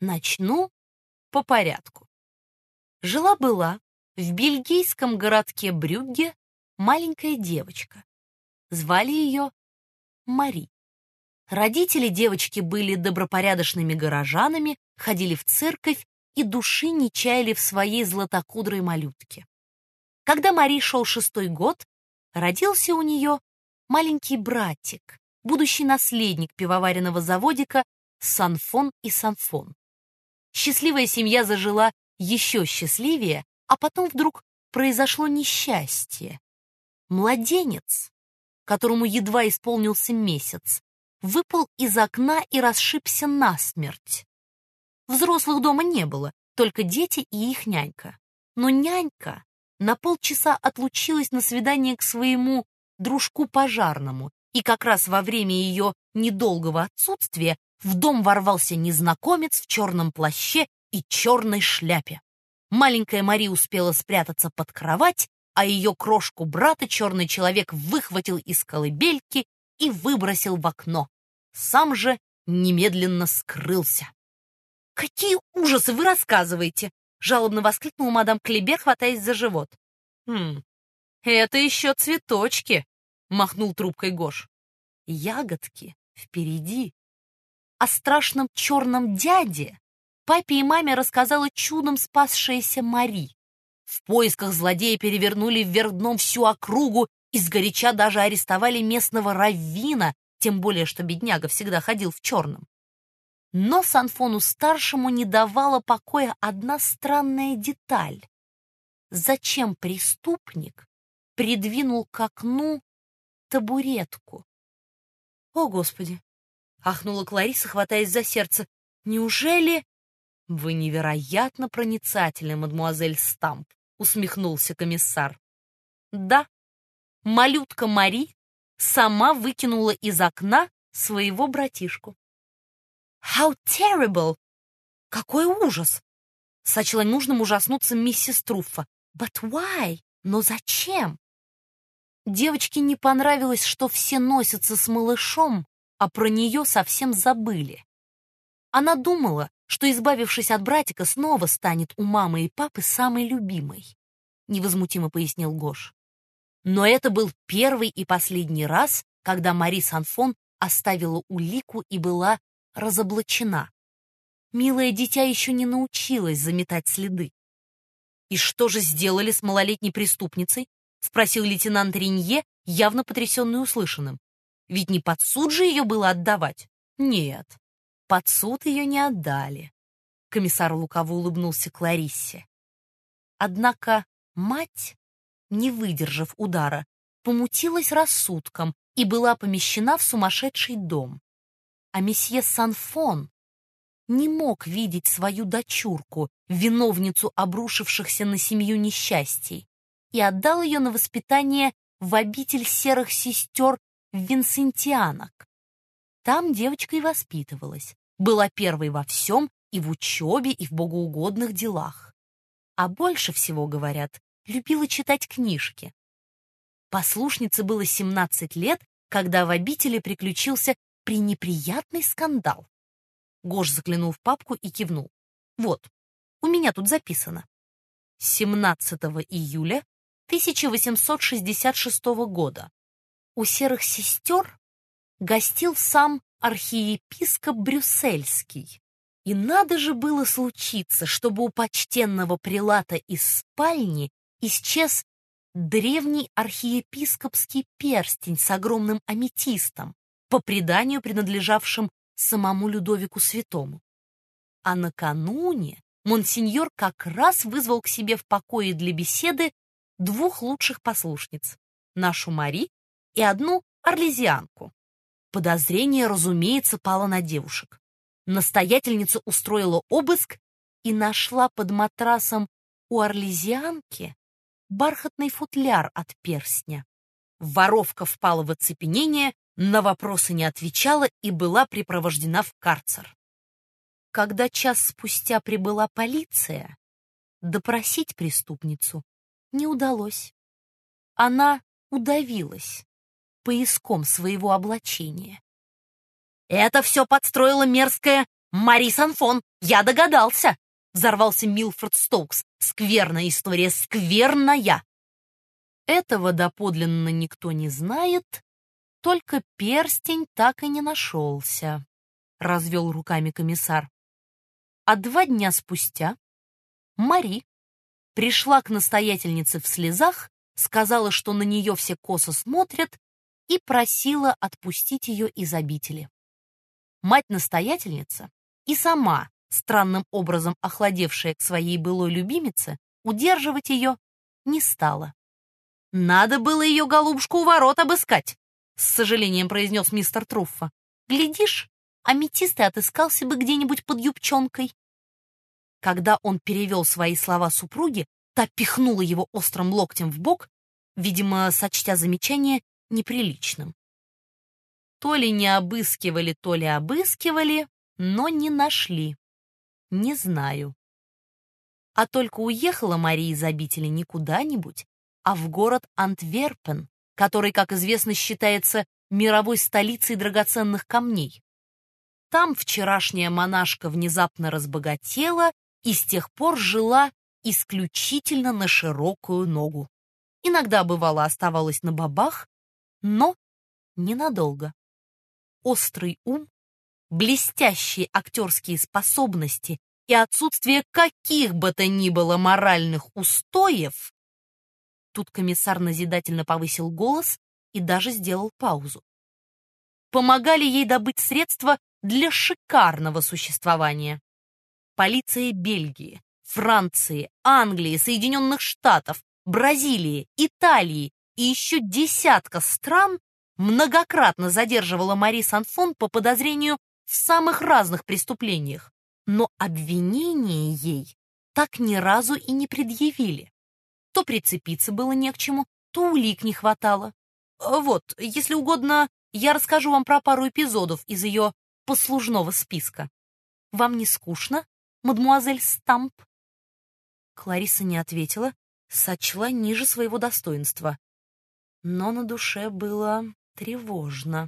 Начну по порядку. Жила-была в бельгийском городке Брюгге маленькая девочка. Звали ее Мари. Родители девочки были добропорядочными горожанами, ходили в церковь и души не чаяли в своей златокудрой малютке. Когда Мари шел 6-й год, родился у нее маленький братик, будущий наследник пивоваренного заводика Санфон и Санфон. Счастливая семья зажила еще счастливее, а потом вдруг произошло несчастье. Младенец, которому едва исполнился месяц, выпал из окна и расшибся насмерть. Взрослых дома не было, только дети и их нянька. Но нянька на полчаса отлучилась на свидание к своему дружку-пожарному, и как раз во время ее недолгого отсутствия в дом ворвался незнакомец в черном плаще и черной шляпе. Маленькая Мари успела спрятаться под кровать, а ее крошку брата черный человек выхватил из колыбельки и выбросил в окно. Сам же немедленно скрылся. «Какие ужасы вы рассказываете!» — жалобно воскликнула мадам Клибер, хватаясь за живот. «Это еще цветочки!» — махнул трубкой Гош. «Ягодки впереди». О страшном черном дяде папе и маме рассказала чудом спасшаяся Мари. В поисках злодея перевернули вверх дном всю округу и сгоряча даже арестовали местного раввина, тем более что бедняга всегда ходил в черном. Но Санфону-старшему не давала покоя одна странная деталь. Зачем преступник придвинул к окну табуретку? «О, Господи!» — ахнула Клариса, хватаясь за сердце. «Неужели...» «Вы невероятно проницательны, мадемуазель Стамп», — усмехнулся комиссар. «Да, малютка Мари сама выкинула из окна своего братишку». «How terrible!» «Какой ужас!» — сочла нужным ужаснуться миссис Труффа. «But why? Но зачем?» Девочке не понравилось, что все носятся с малышом, а про нее совсем забыли. Она думала, что, избавившись от братика, снова станет у мамы и папы самой любимой, невозмутимо пояснил Гош. Но это был первый и последний раз, когда Мари Санфон оставила улику и была разоблачена. Милое дитя еще не научилась заметать следы. «И что же сделали с малолетней преступницей?» — спросил лейтенант Ренье, явно потрясенный услышанным. «Ведь не под суд же ее было отдавать?» «Нет, под суд ее не отдали», — комиссар лукаво улыбнулся Клариссе. Однако мать, не выдержав удара, помутилась рассудком и была помещена в сумасшедший дом. А месье Санфон не мог видеть свою дочурку, виновницу обрушившихся на семью несчастий, и отдал ее на воспитание в обитель серых сестер Винсентианок. Там девочка и воспитывалась, была первой во всем, и в учебе, и в богоугодных делах. А больше всего, говорят, любила читать книжки. Послушнице было 17 лет, когда в обители приключился пренеприятный скандал. Гош заглянул в папку и кивнул. «Вот, у меня тут записано. 17 июля 1866 года у серых сестер гостил сам архиепископ Брюссельский. И надо же было случиться, чтобы у почтенного прелата из спальни исчез древний архиепископский перстень с огромным аметистом, по преданию принадлежавшим самому Людовику Святому. А накануне монсеньор как раз вызвал к себе в покое для беседы 2 лучших послушниц, нашу Мари и одну орлезианку. Подозрение, разумеется, пало на девушек. Настоятельница устроила обыск и нашла под матрасом у орлезианки бархатный футляр от перстня. Воровка впала в оцепенение, на вопросы не отвечала и была припровождена в карцер. Когда час спустя прибыла полиция, допросить преступницу не удалось. Она удавилась пояском своего облачения. «Это все подстроила мерзкая «Мари Санфон, я догадался!» — взорвался Милфорд Стоукс. «Скверная история, скверная!» Этого доподлинно никто не знает, только перстень так и не нашелся, — развел руками комиссар. А 2 дня спустя Мари пришла к настоятельнице в слезах, сказала, что на нее все косо смотрят, и просила отпустить ее из обители. Мать-настоятельница и сама, странным образом охладевшая к своей былой любимице, удерживать ее не стала. «Надо было ее, голубушку, у ворот обыскать», — с сожалением произнес мистер Труффо. «Глядишь, аметист и отыскался бы где-нибудь под юбчонкой». Когда он перевел свои слова супруге, та пихнула его острым локтем в бок, видимо, сочтя замечание неприличным. То ли не обыскивали, то ли обыскивали, но не нашли. Не знаю. А только уехала Мария из обители не куда-нибудь, а в город Антверпен, который, как известно, считается мировой столицей драгоценных камней. Там вчерашняя монашка внезапно разбогатела и с тех пор жила исключительно на широкую ногу. Иногда, бывало, оставалась на бабах, но ненадолго. Острый ум, блестящие актерские способности и отсутствие каких бы то ни было моральных устоев. Тут комиссар назидательно повысил голос и даже сделал паузу. Помогали ей добыть средства для шикарного существования. Полиция Бельгии, Франции, Англии, Соединенных Штатов, Бразилии, Италии и еще десятка стран многократно задерживала Мари Санфон по подозрению в самых разных преступлениях, но обвинения ей так ни разу и не предъявили. То прицепиться было не к чему, то улик не хватало. Вот, если угодно, я расскажу вам про пару эпизодов из ее послужного списка. Вам не скучно, мадмуазель Стамп?» Клариса не ответила, сочла ниже своего достоинства. Но на душе было тревожно.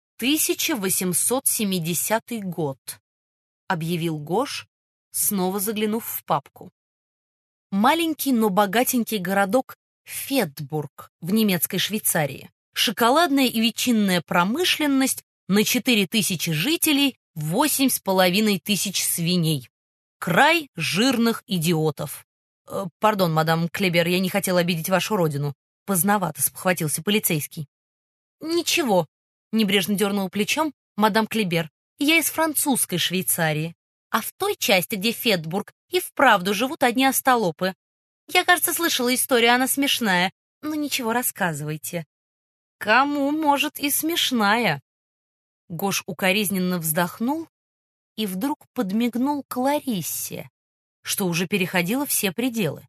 1870 год, объявил Гош, снова заглянув в папку. Маленький, но богатенький городок Фетбург в немецкой Швейцарии. Шоколадная и ветчинная промышленность на 4000 жителей, 8500 свиней. Край жирных идиотов. Пардон, мадам Клебер, я не хотел обидеть вашу родину. Поздновато спохватился полицейский. Ничего, небрежно дернула плечом мадам Клебер. Я из французской Швейцарии. А в той части, где Фетбург, и вправду живут одни остолопы. Я, кажется, слышала историю, она смешная. Но ничего, рассказывайте. Кому, может, и смешная? Гош укоризненно вздохнул и вдруг подмигнул Клариссе, что уже переходило все пределы.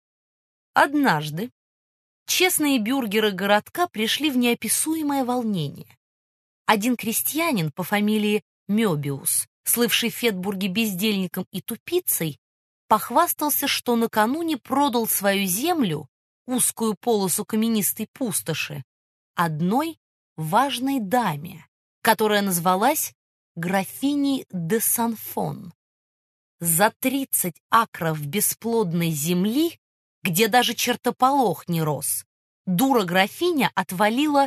Однажды честные бюргеры городка пришли в неописуемое волнение. Один крестьянин по фамилии Мёбиус, слывший в Фетбурге бездельником и тупицей, похвастался, что накануне продал свою землю, узкую полосу каменистой пустоши, одной важной даме, которая назвалась графиней де Санфон. За 30 акров бесплодной земли, где даже чертополох не рос, дура-графиня отвалила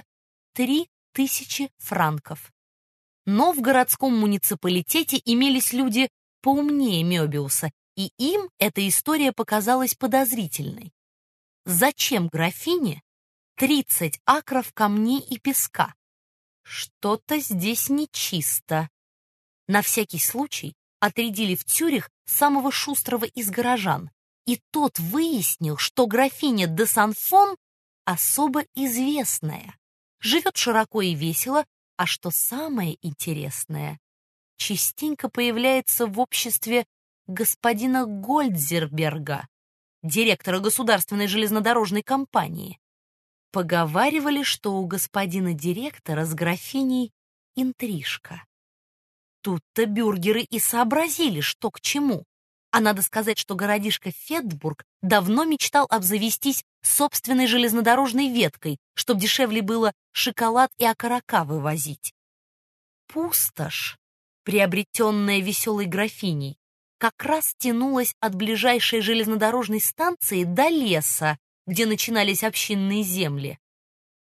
3000 франков. Но в городском муниципалитете имелись люди поумнее Мёбиуса, и им эта история показалась подозрительной. Зачем графине 30 акров камней и песка? Что-то здесь нечисто. На всякий случай отрядили в Цюрих самого шустрого из горожан, и тот выяснил, что графиня де Санфон особо известная, живет широко и весело, а что самое интересное, частенько появляется в обществе господина Гольдзерберга, директора государственной железнодорожной компании. Поговаривали, что у господина директора с графиней интрижка. Тут-то бюргеры и сообразили, что к чему. А надо сказать, что городишко Фетбург давно мечтал обзавестись собственной железнодорожной веткой, чтоб дешевле было шоколад и окорока вывозить. Пустошь приобретенная веселой графиней, как раз тянулась от ближайшей железнодорожной станции до леса, где начинались общинные земли.